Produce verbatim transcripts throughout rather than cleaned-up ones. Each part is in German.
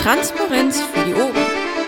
Transparenz für die Ohren.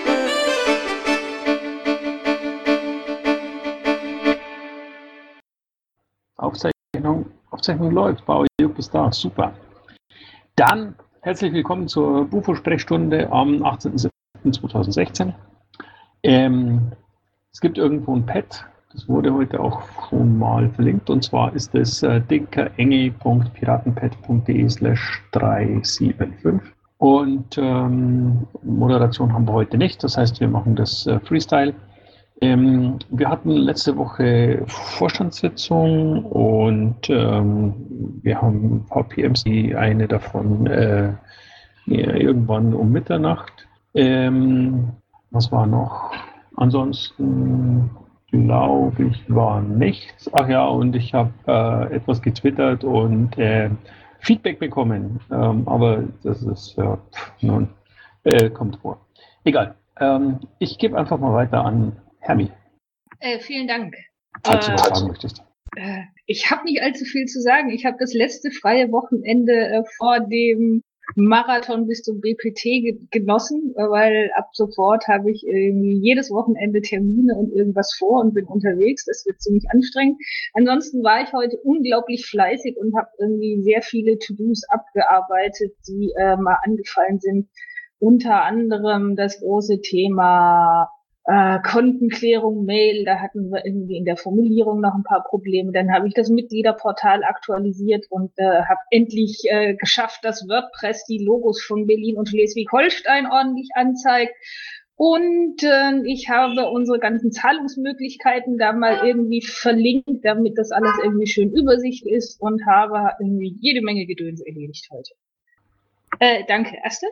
Aufzeichnung, Aufzeichnung läuft. Bauer Jupp ist da. Super. Dann herzlich willkommen zur Bufo-Sprechstunde am achtzehnten siebten zweitausendsechzehn. Ähm, es gibt irgendwo ein Pad, das wurde heute auch schon mal verlinkt, und zwar ist es äh, dickerenge punkt piratenpad punkt de slash drei sieben fünf. Und ähm, Moderation haben wir heute nicht, das heißt, wir machen das äh, Freestyle. Ähm, wir hatten letzte Woche Vorstandssitzung und ähm, wir haben V P Ms, die eine davon äh, ja, irgendwann um Mitternacht. Ähm, was war noch? Ansonsten glaube ich, war nichts. Ach ja, und ich habe äh, etwas getwittert und äh, Feedback bekommen. Ähm, aber das ist ja, pff, nun, äh, kommt vor. Egal. Ähm, ich gebe einfach mal weiter an Hermi. Äh, vielen Dank. Falls du äh, was sagen möchtest. Äh, ich habe nicht allzu viel zu sagen. Ich habe das letzte freie Wochenende äh, vor dem Marathon bis zum B P T ge- genossen, äh, weil ab sofort habe ich irgendwie jedes Wochenende Termine und irgendwas vor und bin unterwegs. Das wird ziemlich anstrengend. Ansonsten war ich heute unglaublich fleißig und habe irgendwie sehr viele To-Dos abgearbeitet, die äh, mal angefallen sind. Unter anderem das große Thema Äh, Kontenklärung, Mail, da hatten wir irgendwie in der Formulierung noch ein paar Probleme. Dann habe ich das Mitgliederportal aktualisiert und äh, habe endlich äh, geschafft, dass WordPress die Logos von Berlin und Schleswig-Holstein ordentlich anzeigt. Und äh, ich habe unsere ganzen Zahlungsmöglichkeiten da mal irgendwie verlinkt, damit das alles irgendwie schön Übersicht ist, und habe irgendwie jede Menge Gedöns erledigt heute. Äh, danke, Astrid.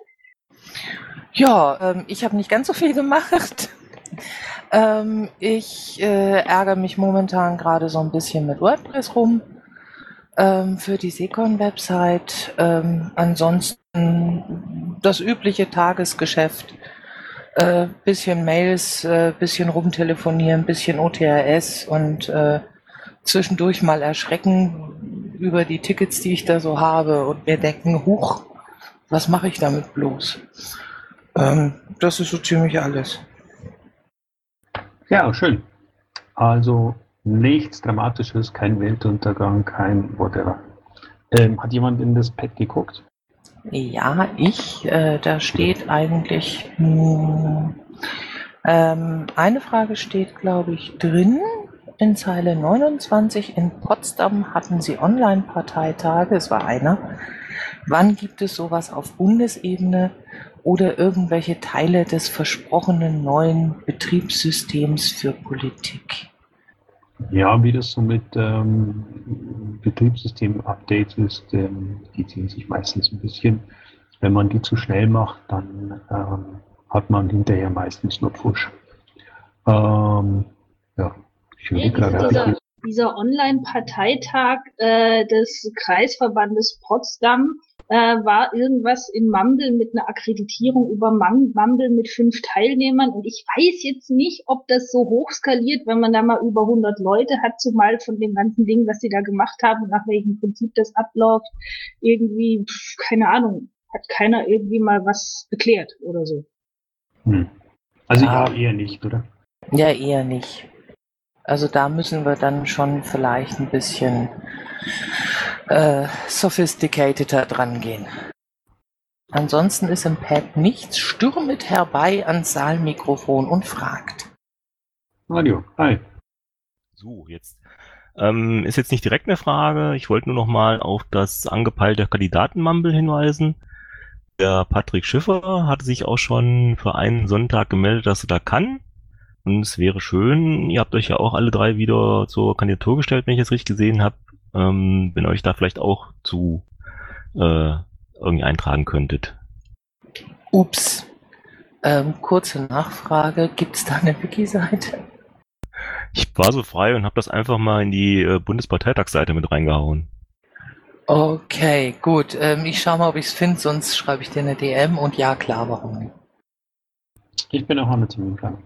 Ja, ähm, ich habe nicht ganz so viel gemacht. Ähm, ich äh, ärgere mich momentan gerade so ein bisschen mit WordPress rum ähm, für die Seekon-Website. Ähm, ansonsten das übliche Tagesgeschäft. Äh, bisschen Mails, äh, bisschen rumtelefonieren, bisschen O T R S und äh, zwischendurch mal erschrecken über die Tickets, die ich da so habe, und mir denken, huch, was mache ich damit bloß? Ähm, das ist so ziemlich alles. Ja, schön. Also nichts Dramatisches, kein Weltuntergang, kein whatever. Ähm, hat jemand in das Pad geguckt? Ja, ich. Äh, da steht eigentlich mh, ähm, eine Frage steht, glaube ich, drin. In Zeile neunundzwanzig: In Potsdam hatten sie Online-Parteitage. Es war einer. Wann gibt es sowas auf Bundesebene oder irgendwelche Teile des versprochenen neuen Betriebssystems für Politik? Ja, wie das so mit ähm, Betriebssystem-Updates ist, ähm, die ziehen sich meistens ein bisschen. Wenn man die zu schnell macht, dann ähm, hat man hinterher meistens nur Push. Ähm, ja, ich Ja, überlege diese, gerade. dieser, ich- dieser Online-Parteitag äh, des Kreisverbandes Potsdam äh, war irgendwas in Mumble mit einer Akkreditierung über Mum- Mumble mit fünf Teilnehmern, und ich weiß jetzt nicht, ob das so hoch skaliert, wenn man da mal über hundert Leute hat, zumal von dem ganzen Ding, was sie da gemacht haben und nach welchem Prinzip das abläuft, irgendwie, pf, keine Ahnung, hat keiner irgendwie mal was geklärt oder so. Hm. Also Ja. ja, eher nicht, oder? Ja, eher nicht. Also da müssen wir dann schon vielleicht ein bisschen äh, sophisticateder dran gehen. Ansonsten ist im Pad nichts. Stürmet herbei ans Saalmikrofon und fragt. Radio, hi. So, jetzt ähm, ist jetzt nicht direkt eine Frage. Ich wollte nur noch mal auf das angepeilte Kandidatenmumble hinweisen. Der Patrick Schiffer hatte sich auch schon für einen Sonntag gemeldet, dass er da kann. Und es wäre schön, ihr habt euch ja auch alle drei wieder zur Kandidatur gestellt, wenn ich es richtig gesehen habe, ähm, wenn ihr euch da vielleicht auch zu äh, irgendwie eintragen könntet. Ups. Ähm, kurze Nachfrage. Gibt's da eine Wiki-Seite? Ich war so frei und habe das einfach mal in die äh, Bundesparteitagsseite mit reingehauen. Okay, gut. Ähm, ich schaue mal, ob ich es finde, sonst schreibe ich dir eine D M, und ja, klar, warum nicht. Ich bin auch am Termin.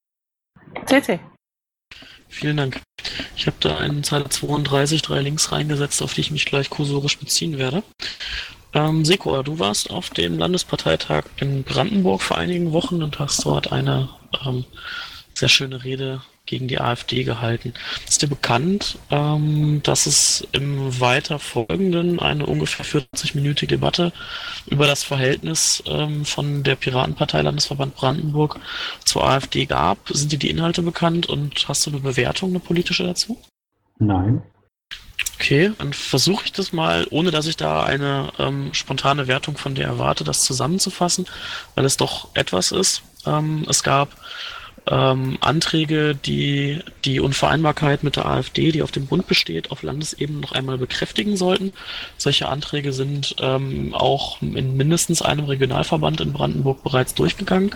C C. Vielen Dank. Ich habe da in Zeile zweiunddreißig drei Links reingesetzt, auf die ich mich gleich kursorisch beziehen werde. Ähm, Seko, du warst auf dem Landesparteitag in Brandenburg vor einigen Wochen und hast dort eine ähm, sehr schöne Rede gegen die AfD gehalten. Ist dir bekannt, ähm, dass es im weiter folgenden eine ungefähr vierzig-minütige Debatte über das Verhältnis ähm, von der Piratenpartei Landesverband Brandenburg zur AfD gab? Sind dir die Inhalte bekannt und hast du eine Bewertung, eine politische dazu? Nein. Okay, dann versuche ich das mal, ohne dass ich da eine ähm, spontane Wertung von dir erwarte, das zusammenzufassen, weil es doch etwas ist. Ähm, es gab ähm, Anträge, die die Unvereinbarkeit mit der AfD, die auf dem Bund besteht, auf Landesebene noch einmal bekräftigen sollten. Solche Anträge sind ähm, auch in mindestens einem Regionalverband in Brandenburg bereits durchgegangen.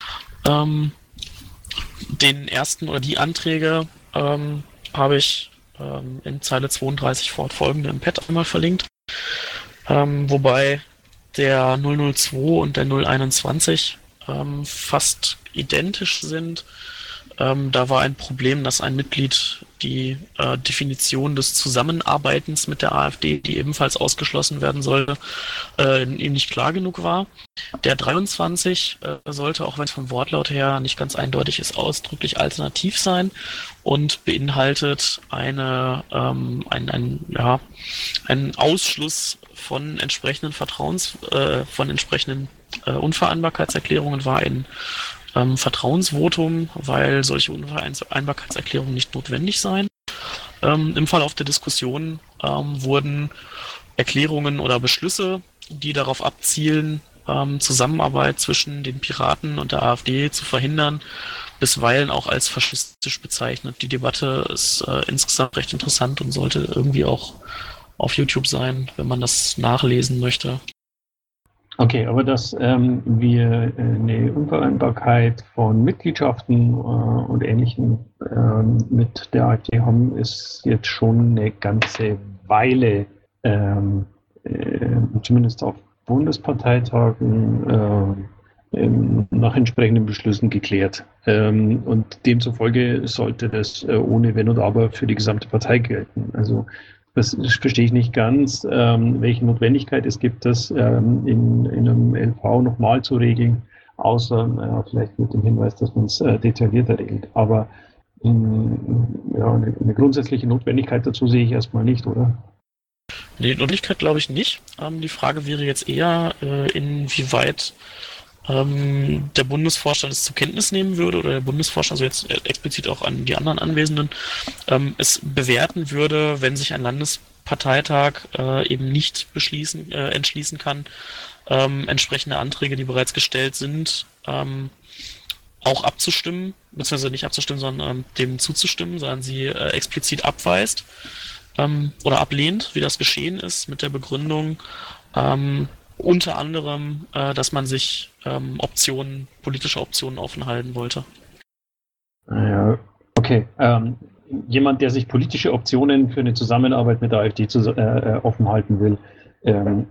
Ähm, den ersten oder die Anträge ähm, habe ich ähm, in Zeile zweiunddreißig fortfolgende im Pad einmal verlinkt. Ähm, wobei der null null zwei und der null einundzwanzig ähm, fast identisch sind. Ähm, da war ein Problem, dass ein Mitglied die äh, Definition des Zusammenarbeitens mit der AfD, die ebenfalls ausgeschlossen werden sollte, äh, ihm nicht klar genug war. Der dreiundzwanzig äh, sollte, auch wenn es vom Wortlaut her nicht ganz eindeutig ist, ausdrücklich alternativ sein und beinhaltet eine, ähm, ein, ein, ja, einen Ausschluss von entsprechenden Vertrauens, äh, von entsprechenden äh, Unvereinbarkeitserklärungen, war ein ähm, Vertrauensvotum, weil solche Unvereinbarkeitserklärungen nicht notwendig seien. Ähm, Im Verlauf der Diskussion ähm, wurden Erklärungen oder Beschlüsse, die darauf abzielen, ähm, Zusammenarbeit zwischen den Piraten und der AfD zu verhindern, bisweilen auch als faschistisch bezeichnet. Die Debatte ist äh, insgesamt recht interessant und sollte irgendwie auch auf YouTube sein, wenn man das nachlesen möchte. Okay, aber dass ähm, wir äh, eine Unvereinbarkeit von Mitgliedschaften äh, und Ähnlichem äh, mit der AfD haben, ist jetzt schon eine ganze Weile, ähm, äh, zumindest auf Bundesparteitagen, äh, ähm, nach entsprechenden Beschlüssen geklärt. Ähm, und demzufolge sollte das äh, ohne Wenn und Aber für die gesamte Partei gelten. Also das verstehe ich nicht ganz, ähm, welche Notwendigkeit es gibt, das ähm, in, in einem L V nochmal zu regeln, außer äh, vielleicht mit dem Hinweis, dass man es äh, detaillierter regelt. Aber ähm, ja, eine, eine grundsätzliche Notwendigkeit dazu sehe ich erstmal nicht, oder? Die Notwendigkeit glaube ich nicht. Ähm, die Frage wäre jetzt eher, äh, inwieweit ähm, der Bundesvorstand es zur Kenntnis nehmen würde oder der Bundesvorstand, also jetzt explizit auch an die anderen Anwesenden, ähm, es bewerten würde, wenn sich ein Landesparteitag äh, eben nicht beschließen, äh, entschließen kann, ähm, entsprechende Anträge, die bereits gestellt sind, ähm, auch abzustimmen, beziehungsweise nicht abzustimmen, sondern ähm, dem zuzustimmen, sondern sie äh, explizit abweist ähm, oder ablehnt, wie das geschehen ist, mit der Begründung, ähm, unter anderem, äh, dass man sich ähm, Optionen, politische Optionen offen halten wollte. Ja, okay. Ähm, jemand, der sich politische Optionen für eine Zusammenarbeit mit der AfD zu, äh, offen halten will, ähm,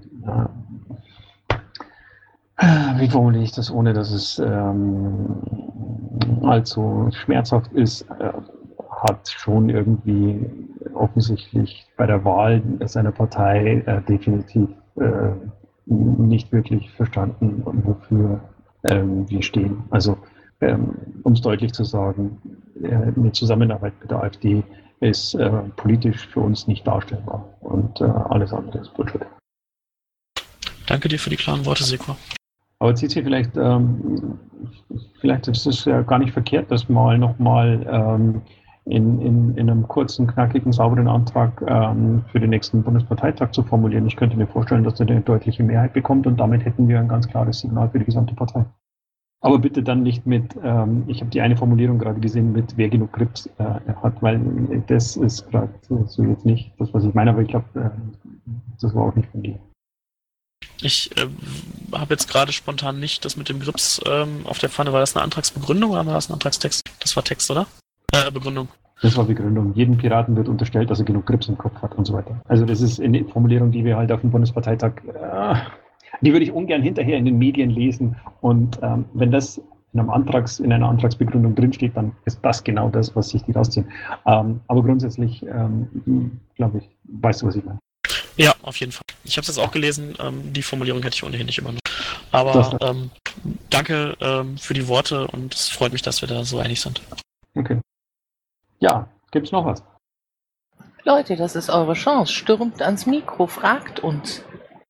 äh, wie formuliere ich das, ohne dass es ähm, allzu schmerzhaft ist, äh, hat schon irgendwie offensichtlich bei der Wahl seiner Partei äh, definitiv äh, nicht wirklich verstanden, wofür ähm, wir stehen. Also, ähm, um es deutlich zu sagen, äh, eine Zusammenarbeit mit der AfD ist äh, politisch für uns nicht darstellbar und äh, alles andere ist Bullshit. Danke dir für die klaren Worte, Seko. Aber Cici, vielleicht, ähm, vielleicht ist es ja gar nicht verkehrt, das mal nochmal ähm, in, in, in einem kurzen, knackigen, sauberen Antrag ähm, für den nächsten Bundesparteitag zu formulieren. Ich könnte mir vorstellen, dass der eine deutliche Mehrheit bekommt und damit hätten wir ein ganz klares Signal für die gesamte Partei. Aber bitte dann nicht mit, ähm, ich habe die eine Formulierung gerade gesehen, mit wer genug Grips äh, hat, weil das ist gerade so jetzt nicht das, was ich meine, aber ich glaube, äh, das war auch nicht von dir. Ich äh, habe jetzt gerade spontan nicht das mit dem Grips ähm, auf der Pfanne. War das eine Antragsbegründung oder war das ein Antragstext? Das war Text, oder? Äh, Begründung. Das war Begründung. Jedem Piraten wird unterstellt, dass er genug Grips im Kopf hat und so weiter. Also das ist eine Formulierung, die wir halt auf dem Bundesparteitag, äh, die würde ich ungern hinterher in den Medien lesen. Und ähm, wenn das in, einem Antrags, in einer Antragsbegründung drinsteht, dann ist das genau das, was sich die rausziehen. Ähm, aber grundsätzlich, ähm, glaube ich, weißt du, was ich meine. Ja, auf jeden Fall. Ich habe es jetzt auch gelesen, ähm, die Formulierung hätte ich ohnehin nicht übernommen. Aber ähm, danke ähm, für die Worte und es freut mich, dass wir da so einig sind. Okay. Ja, gibt's noch was? Leute, das ist eure Chance. Stürmt ans Mikro, fragt uns.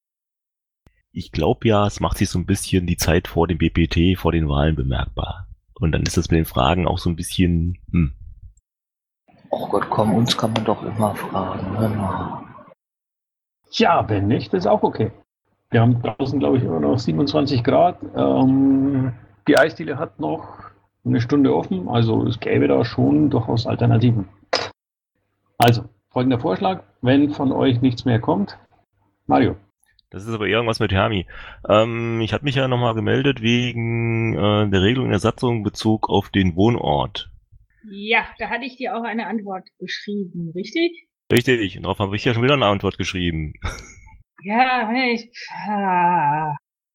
Ich glaube ja, es macht sich so ein bisschen die Zeit vor dem B P T, vor den Wahlen bemerkbar. Und dann ist das mit den Fragen auch so ein bisschen, hm. Oh Gott, komm, uns kann man doch immer fragen. Hör mal. Ja, wenn nicht, ist auch okay. Wir haben draußen, glaube ich, immer noch siebenundzwanzig Grad. Ähm, die Eisdiele hat noch eine Stunde offen, also es gäbe da schon durchaus Alternativen. Also, folgender Vorschlag, wenn von euch nichts mehr kommt, Mario. Das ist aber irgendwas mit Hermi. Ähm, ich hatte mich ja nochmal gemeldet wegen äh, der Regelung in der Satzung in Bezug auf den Wohnort. Ja, da hatte ich dir auch eine Antwort geschrieben, richtig? Richtig, und darauf habe ich ja schon wieder eine Antwort geschrieben. Ja, ich, ah,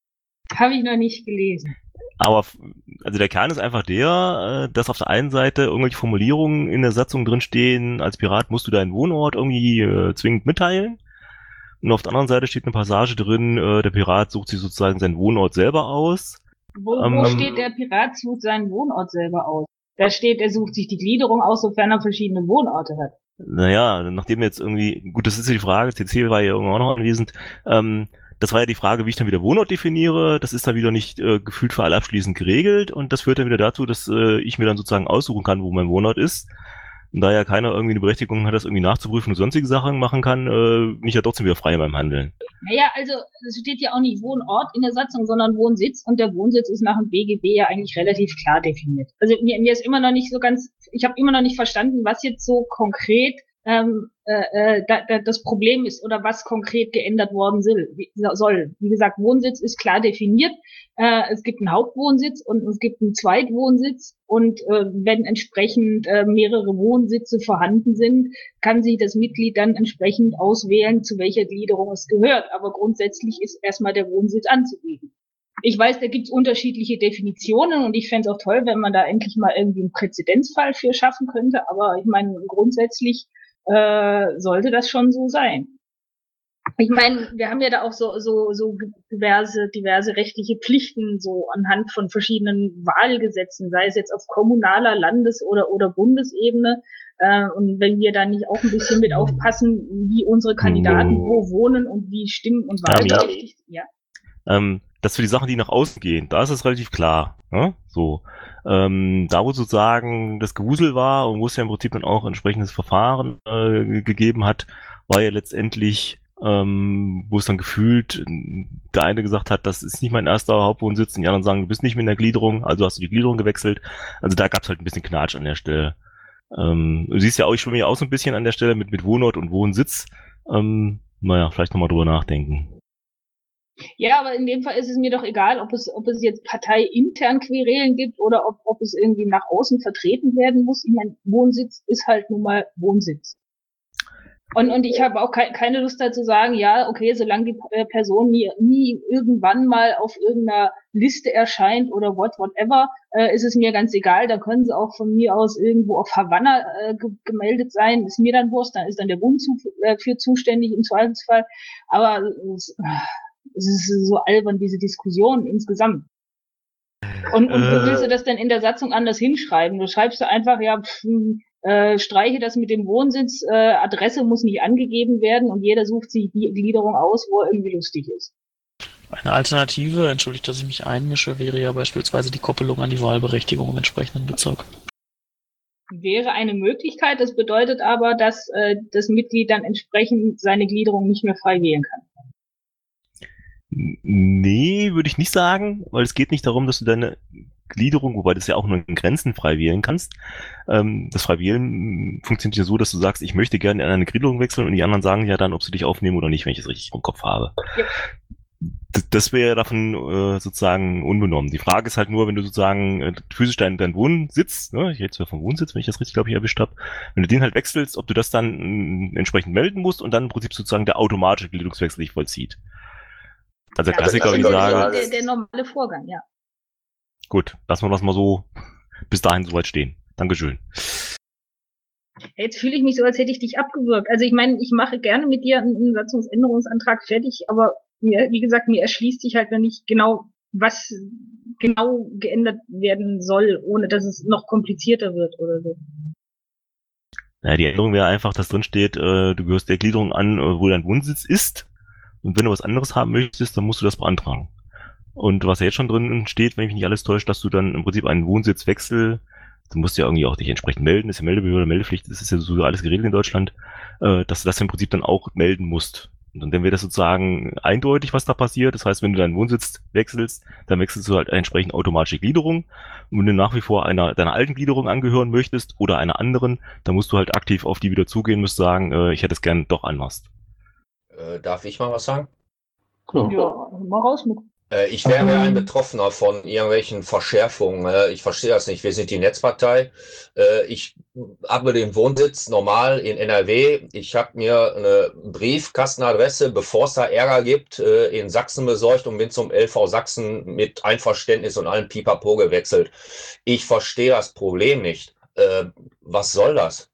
habe ich noch nicht gelesen. Aber also der Kern ist einfach der, äh, dass auf der einen Seite irgendwelche Formulierungen in der Satzung drinstehen, als Pirat musst du deinen Wohnort irgendwie äh, zwingend mitteilen. Und auf der anderen Seite steht eine Passage drin, äh, der Pirat sucht sich sozusagen seinen Wohnort selber aus. Wo, Ähm, wo steht, der Pirat sucht seinen Wohnort selber aus? Da steht, er sucht sich die Gliederung aus, sofern er verschiedene Wohnorte hat. Naja, nachdem jetzt irgendwie, gut, das ist ja die Frage, C C war ja irgendwann auch noch anwesend, ähm, das war ja die Frage, wie ich dann wieder Wohnort definiere, das ist dann wieder nicht äh, gefühlt für alle abschließend geregelt und das führt dann wieder dazu, dass äh, ich mir dann sozusagen aussuchen kann, wo mein Wohnort ist. Und da ja keiner irgendwie eine Berechtigung hat, das irgendwie nachzuprüfen und sonstige Sachen machen kann, äh, bin ich ja trotzdem wieder frei in meinem Handeln. Naja, also es steht ja auch nicht Wohnort in der Satzung, sondern Wohnsitz und der Wohnsitz ist nach dem B G B ja eigentlich relativ klar definiert. Also mir, mir ist immer noch nicht so ganz, ich habe immer noch nicht verstanden, was jetzt so konkret ähm, äh, da, da, das Problem ist oder was konkret geändert worden soll. Wie, soll. Wie gesagt, Wohnsitz ist klar definiert. Äh, es gibt einen Hauptwohnsitz und es gibt einen Zweitwohnsitz und äh, wenn entsprechend äh, mehrere Wohnsitze vorhanden sind, kann sich das Mitglied dann entsprechend auswählen, zu welcher Gliederung es gehört. Aber grundsätzlich ist erstmal der Wohnsitz anzugeben. Ich weiß, da gibt's unterschiedliche Definitionen und ich fände es auch toll, wenn man da endlich mal irgendwie einen Präzedenzfall für schaffen könnte. Aber ich meine, grundsätzlich äh, sollte das schon so sein. Ich meine, wir haben ja da auch so so so diverse diverse rechtliche Pflichten so anhand von verschiedenen Wahlgesetzen, sei es jetzt auf kommunaler, Landes- oder oder Bundesebene. Äh, und wenn wir da nicht auch ein bisschen mit aufpassen, wie unsere Kandidaten wo wohnen und wie stimmen und wahlberechtigt, ja. Ähm, dass für die Sachen, die nach außen gehen, da ist es relativ klar. Ne? So. Ähm, da wo sozusagen das Gewusel war und wo es ja im Prinzip dann auch entsprechendes Verfahren äh, gegeben hat, war ja letztendlich, ähm, wo es dann gefühlt der eine gesagt hat, das ist nicht mein erster Hauptwohnsitz, und die anderen sagen, du bist nicht mehr in der Gliederung, also hast du die Gliederung gewechselt. Also da gab es halt ein bisschen Knatsch an der Stelle. Ähm, du siehst ja auch, ich schwimme ja auch so ein bisschen an der Stelle mit, mit Wohnort und Wohnsitz. Ähm, naja, vielleicht nochmal drüber nachdenken. Ja, aber in dem Fall ist es mir doch egal, ob es, ob es jetzt parteiintern Querelen gibt oder ob, ob es irgendwie nach außen vertreten werden muss. Ich meine, Wohnsitz ist halt nun mal Wohnsitz. Und, und ich habe auch ke keine Lust dazu zu sagen, ja, okay, solange die äh, Person nie, nie irgendwann mal auf irgendeiner Liste erscheint oder what, whatever, äh, ist es mir ganz egal. Da können sie auch von mir aus irgendwo auf Havanna äh, ge gemeldet sein. Ist mir dann Wurst, dann ist dann der Bund zu, äh, für zuständig im Zweifelsfall. Aber es, es ist so albern, diese Diskussion insgesamt. Und, und wie willst du das denn in der Satzung anders hinschreiben? Du schreibst du einfach, ja, pff, äh, streiche das mit dem Wohnsitz, äh, Adresse muss nicht angegeben werden und jeder sucht sich die Gliederung aus, wo er irgendwie lustig ist. Eine Alternative, entschuldigt, dass ich mich einmische, wäre ja beispielsweise die Koppelung an die Wahlberechtigung im entsprechenden Bezirk. Wäre eine Möglichkeit, das bedeutet aber, dass äh, das Mitglied dann entsprechend seine Gliederung nicht mehr frei wählen kann. Nee, würde ich nicht sagen, weil es geht nicht darum, dass du deine Gliederung, wobei du das ja auch nur in Grenzen frei wählen kannst. Ähm, das Freiwählen funktioniert ja so, dass du sagst, ich möchte gerne in eine Gliederung wechseln und die anderen sagen ja dann, ob sie dich aufnehmen oder nicht, wenn ich es richtig im Kopf habe. Ja. Das, das wäre davon äh, sozusagen unbenommen. Die Frage ist halt nur, wenn du sozusagen äh, physisch deinen dein Wohnsitz, ne, ich rede zwar vom Wohnsitz, wenn ich das richtig, glaube ich, erwischt habe, wenn du den halt wechselst, ob du das dann äh, entsprechend melden musst und dann im Prinzip sozusagen der automatische Gliederungswechsel sich vollzieht. Also der ja, Klassiker, würde ich sagen. Der, der normale Vorgang, ja. Gut, lassen wir das mal so bis dahin soweit stehen. Dankeschön. Jetzt fühle ich mich so, als hätte ich dich abgewürgt. Also ich meine, ich mache gerne mit dir einen Satzungsänderungsantrag fertig, aber mir, wie gesagt, mir erschließt sich halt noch nicht genau, was genau geändert werden soll, ohne dass es noch komplizierter wird oder so. Ja, die Änderung wäre einfach, dass drin steht, äh, du gehörst der Gliederung an, äh, wo dein Wohnsitz ist. Und wenn du was anderes haben möchtest, dann musst du das beantragen. Und was ja jetzt schon drin steht, wenn mich nicht alles täuscht, dass du dann im Prinzip einen Wohnsitzwechsel, du musst ja irgendwie auch dich entsprechend melden, das ist ja Meldebehörde, Meldepflicht, das ist ja so alles geregelt in Deutschland, äh, dass du das im Prinzip dann auch melden musst. Und dann wäre das sozusagen eindeutig, was da passiert. Das heißt, wenn du deinen Wohnsitz wechselst, dann wechselst du halt entsprechend automatische Gliederung. Und wenn du nach wie vor einer deiner alten Gliederung angehören möchtest oder einer anderen, dann musst du halt aktiv auf die wieder zugehen, musst sagen, äh, ich hätte es gern doch anders. Äh, darf ich mal was sagen? Klar. Ja, mal raus mit. Äh, ich wäre ja ein Betroffener von irgendwelchen Verschärfungen. Äh, ich verstehe das nicht. Wir sind die Netzpartei. Äh, ich habe den Wohnsitz normal in N R W. Ich habe mir eine Briefkastenadresse, bevor es da Ärger gibt, äh, in Sachsen besorgt und bin zum L V Sachsen mit Einverständnis und allem Pipapo gewechselt. Ich verstehe das Problem nicht. Äh, was soll das?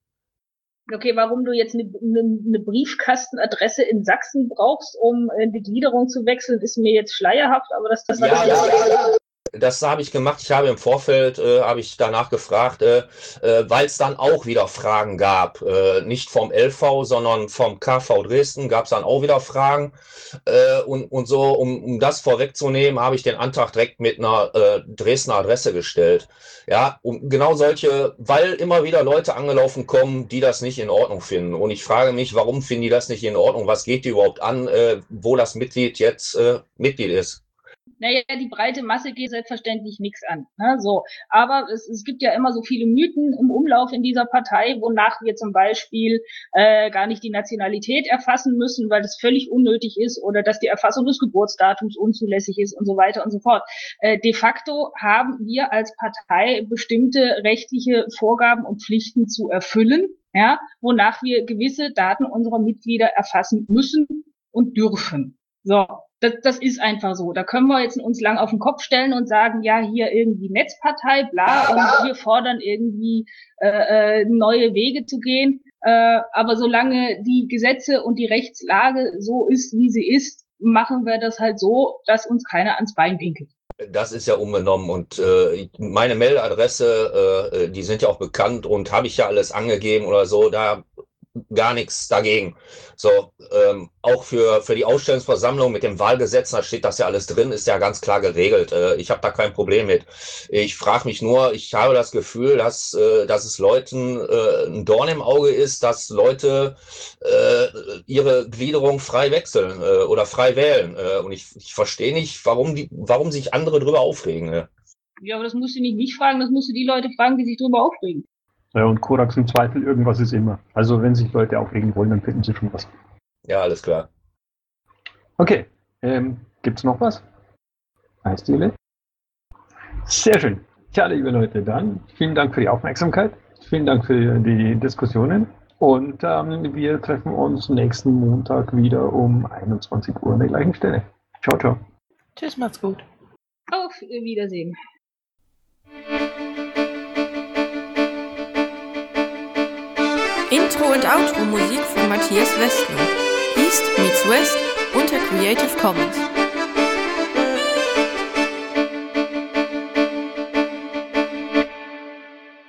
Okay, warum du jetzt eine, eine, eine Briefkastenadresse in Sachsen brauchst, um äh, die Gliederung zu wechseln, ist mir jetzt schleierhaft, aber das, das, Ja, das, ja, ja. Das habe ich gemacht. Ich habe im Vorfeld, äh, habe ich danach gefragt, äh, äh, weil es dann auch wieder Fragen gab. Äh, nicht vom L V, sondern vom K V Dresden gab es dann auch wieder Fragen. Äh, und, und so, um, um das vorwegzunehmen, habe ich den Antrag direkt mit einer äh, Dresdner Adresse gestellt. Ja, um genau solche, weil immer wieder Leute angelaufen kommen, die das nicht in Ordnung finden. Und ich frage mich, warum finden die das nicht in Ordnung? Was geht die überhaupt an, äh, wo das Mitglied jetzt äh, Mitglied ist? Naja, die breite Masse geht selbstverständlich nichts an. Ne? So, aber es, es gibt ja immer so viele Mythen im Umlauf in dieser Partei, wonach wir zum Beispiel äh, gar nicht die Nationalität erfassen müssen, weil das völlig unnötig ist, oder dass die Erfassung des Geburtsdatums unzulässig ist und so weiter und so fort. Äh, de facto haben wir als Partei bestimmte rechtliche Vorgaben und Pflichten zu erfüllen, ja, wonach wir gewisse Daten unserer Mitglieder erfassen müssen und dürfen. So. Das, das ist einfach so. Da können wir jetzt uns lang auf den Kopf stellen und sagen, ja, hier irgendwie Netzpartei, bla, und wir fordern irgendwie äh, neue Wege zu gehen. Äh, aber solange die Gesetze und die Rechtslage so ist, wie sie ist, machen wir das halt so, dass uns keiner ans Bein pinkelt. Das ist ja unbenommen und äh, meine Mailadresse, äh, die sind ja auch bekannt und habe ich ja alles angegeben oder so, da gar nichts dagegen. So, ähm, auch für für die Ausstellungsversammlung mit dem Wahlgesetz, da steht das ja alles drin, ist ja ganz klar geregelt. Äh, ich habe da kein Problem mit. Ich frage mich nur, ich habe das Gefühl, dass äh, dass es Leuten äh, ein Dorn im Auge ist, dass Leute äh, ihre Gliederung frei wechseln äh, oder frei wählen. Äh, und ich, ich verstehe nicht, warum die, warum sich andere drüber aufregen. Ne? Ja, aber das musst du nicht mich fragen, das musst du die Leute fragen, die sich drüber aufregen. Ja, und Korax im Zweifel, irgendwas ist immer. Also wenn sich Leute aufregen wollen, dann finden sie schon was. Ja, alles klar. Okay, ähm, gibt's noch was? Eisdiele? Sehr schön. Tja, liebe Leute, dann vielen Dank für die Aufmerksamkeit. Vielen Dank für die Diskussionen. Und ähm, wir treffen uns nächsten Montag wieder um einundzwanzig Uhr an der gleichen Stelle. Ciao, ciao. Tschüss, macht's gut. Auf Wiedersehen. Intro und Outro Musik von Matthias Westner. East meets West unter Creative Commons.